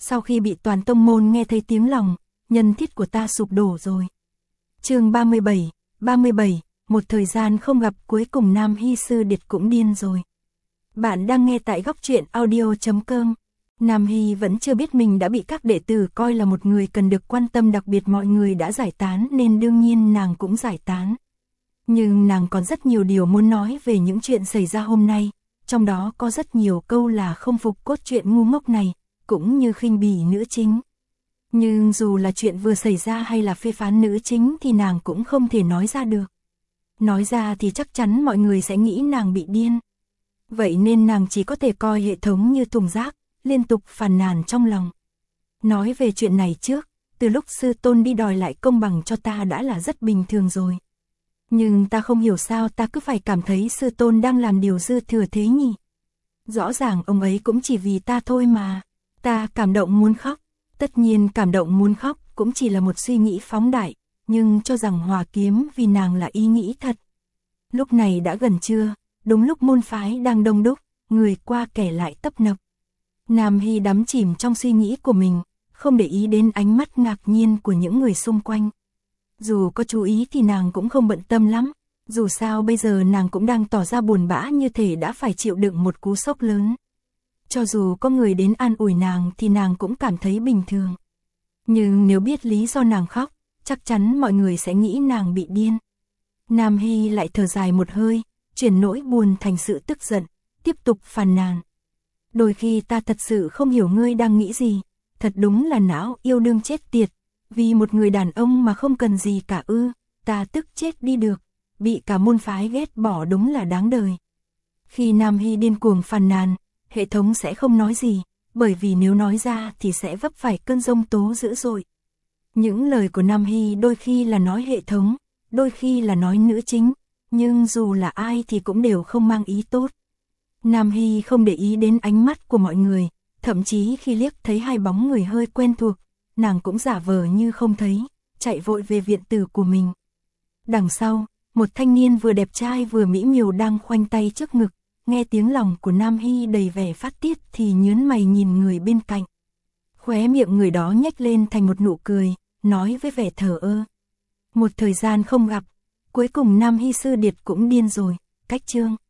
sau khi bị toàn tông môn nghe thấy tiếng lòng, nhân thiết của ta sụp đổ rồi. Chương 37, một thời gian không gặp, cuối cùng Nam Hy Sư Điệt cũng điên rồi. Bạn đang nghe tại Góc Truyện Audio.com. Nam Hy vẫn chưa biết mình đã bị các đệ tử coi là một người cần được quan tâm, đặc biệt mọi người đã giải tán nên đương nhiên nàng cũng giải tán. Nhưng nàng còn rất nhiều điều muốn nói về những chuyện xảy ra hôm nay, trong đó có rất nhiều câu là không phục cốt truyện ngu ngốc này, cũng như khinh bỉ nữ chính. Nhưng dù là chuyện vừa xảy ra hay là phê phán nữ chính thì nàng cũng không thể nói ra được. Nói ra thì chắc chắn mọi người sẽ nghĩ nàng bị điên. Vậy nên nàng chỉ có thể coi hệ thống như thùng rác, liên tục phàn nàn trong lòng. Nói về chuyện này trước, từ lúc sư tôn đi đòi lại công bằng cho ta đã là rất bình thường rồi. Nhưng ta không hiểu sao ta cứ phải cảm thấy sư tôn đang làm điều dư thừa thế nhỉ. Rõ ràng ông ấy cũng chỉ vì ta thôi mà. Ta cảm động muốn khóc. Tất nhiên cảm động muốn khóc cũng chỉ là một suy nghĩ phóng đại, nhưng cho rằng hòa kiếm vì nàng là ý nghĩ thật. Lúc này đã gần trưa, đúng lúc môn phái đang đông đúc, người qua kẻ lại tấp nập. Nam Hy đắm chìm trong suy nghĩ của mình, không để ý đến ánh mắt ngạc nhiên của những người xung quanh. Dù có chú ý thì nàng cũng không bận tâm lắm, dù sao bây giờ nàng cũng đang tỏ ra buồn bã như thể đã phải chịu đựng một cú sốc lớn. Cho dù có người đến an ủi nàng thì nàng cũng cảm thấy bình thường. Nhưng nếu biết lý do nàng khóc, chắc chắn mọi người sẽ nghĩ nàng bị điên. Nam Hy lại thở dài một hơi, chuyển nỗi buồn thành sự tức giận, tiếp tục phàn nàn. Đôi khi ta thật sự không hiểu ngươi đang nghĩ gì, thật đúng là não yêu đương chết tiệt, vì một người đàn ông mà không cần gì cả ư, ta tức chết đi được, bị cả môn phái ghét bỏ đúng là đáng đời. Khi Nam Hy điên cuồng phàn nàn, hệ thống sẽ không nói gì, bởi vì nếu nói ra thì sẽ vấp phải cơn giông tố dữ dội. Những lời của Nam Hy đôi khi là nói hệ thống, đôi khi là nói nữ chính, nhưng dù là ai thì cũng đều không mang ý tốt. Nam Hy không để ý đến ánh mắt của mọi người, thậm chí khi liếc thấy hai bóng người hơi quen thuộc, nàng cũng giả vờ như không thấy, chạy vội về viện tử của mình. Đằng sau, một thanh niên vừa đẹp trai vừa mỹ miều đang khoanh tay trước ngực, nghe tiếng lòng của Nam Hy đầy vẻ phát tiết thì nhướng mày nhìn người bên cạnh. Khóe miệng người đó nhếch lên thành một nụ cười, nói với vẻ thờ ơ. Một thời gian không gặp, cuối cùng Nam Hy Sư Điệt cũng điên rồi, cách chương.